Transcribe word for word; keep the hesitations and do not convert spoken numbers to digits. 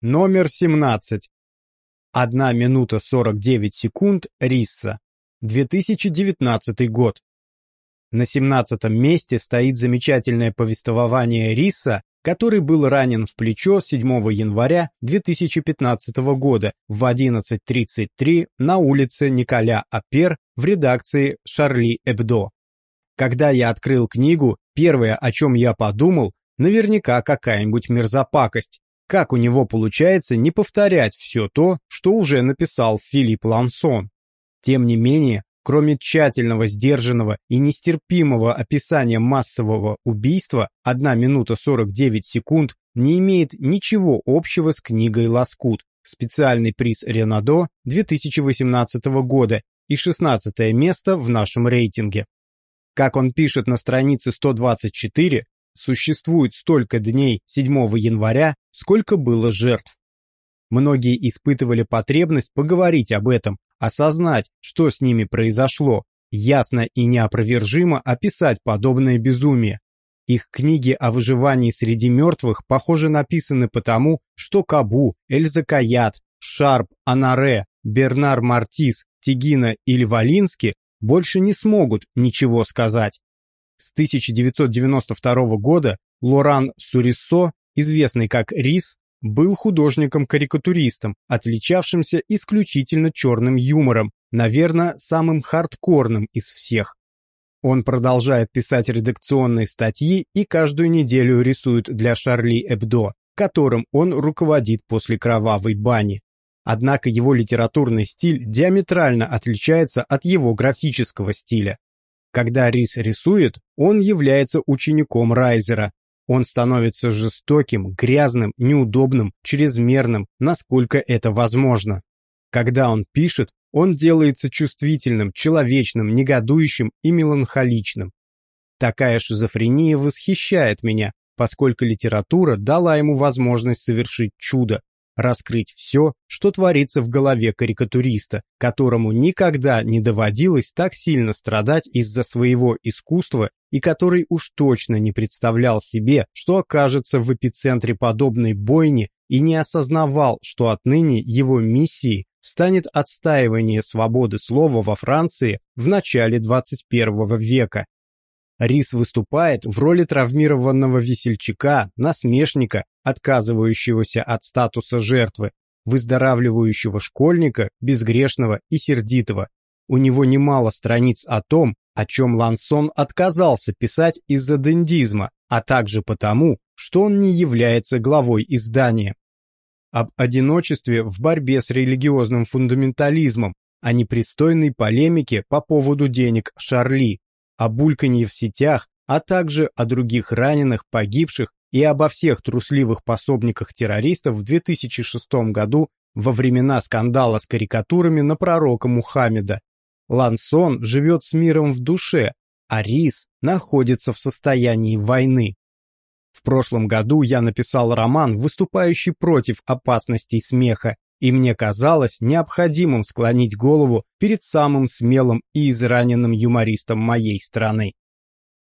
Номер семнадцать. одна минута сорок девять секунд Риса. две тысячи девятнадцатый год. На семнадцатом месте стоит замечательное повествование Риса, который был ранен в плечо седьмого января две тысячи пятнадцатого года в одиннадцать тридцать три на улице Николя Апер в редакции «Шарли Эбдо». Когда я открыл книгу, первое, о чем я подумал, наверняка какая-нибудь мерзопакость. Как у него получается не повторять все то, что уже написал Филипп Лансон? Тем не менее, кроме тщательного, сдержанного и нестерпимого описания массового убийства, одна минута сорок девять секунд не имеет ничего общего с книгой «Лоскут», специальный приз Ренадо две тысячи восемнадцатого года и шестнадцатое место в нашем рейтинге. Как он пишет на странице сто двадцать четыре, существует столько дней седьмого января, сколько было жертв. Многие испытывали потребность поговорить об этом, осознать, что с ними произошло, ясно и неопровержимо описать подобное безумие. Их книги о выживании среди мертвых, похоже, написаны потому, что Кабу, Эльза Каят, Шарп, Анаре, Бернар Мартис, Тигина или Волински больше не смогут ничего сказать. С тысяча девятьсот девяносто второго года Лоран Суриссо, известный как Рис, был художником-карикатуристом, отличавшимся исключительно черным юмором, наверное, самым хардкорным из всех. Он продолжает писать редакционные статьи и каждую неделю рисует для Шарли Эбдо, которым он руководит после кровавой бани. Однако его литературный стиль диаметрально отличается от его графического стиля. Когда Рис рисует, он является учеником Райзера. Он становится жестоким, грязным, неудобным, чрезмерным, насколько это возможно. Когда он пишет, он делается чувствительным, человечным, негодующим и меланхоличным. Такая шизофрения восхищает меня, поскольку литература дала ему возможность совершить чудо, раскрыть все, что творится в голове карикатуриста, которому никогда не доводилось так сильно страдать из-за своего искусства и который уж точно не представлял себе, что окажется в эпицентре подобной бойни и не осознавал, что отныне его миссией станет отстаивание свободы слова во Франции в начале двадцать первого века. Рис выступает в роли травмированного весельчака, насмешника, отказывающегося от статуса жертвы, выздоравливающего школьника, безгрешного и сердитого. У него немало страниц о том, о чем Лансон отказался писать из-за дендизма, а также потому, что он не является главой издания. Об одиночестве в борьбе с религиозным фундаментализмом, о непристойной полемике по поводу денег Шарли, о бульканье в сетях, а также о других раненых, погибших и обо всех трусливых пособниках террористов в две тысячи шестом году во времена скандала с карикатурами на пророка Мухаммеда. Лансон живет с миром в душе, а Рис находится в состоянии войны. В прошлом году я написал роман, выступающий против опасностей смеха, и мне казалось необходимым склонить голову перед самым смелым и израненным юмористом моей страны.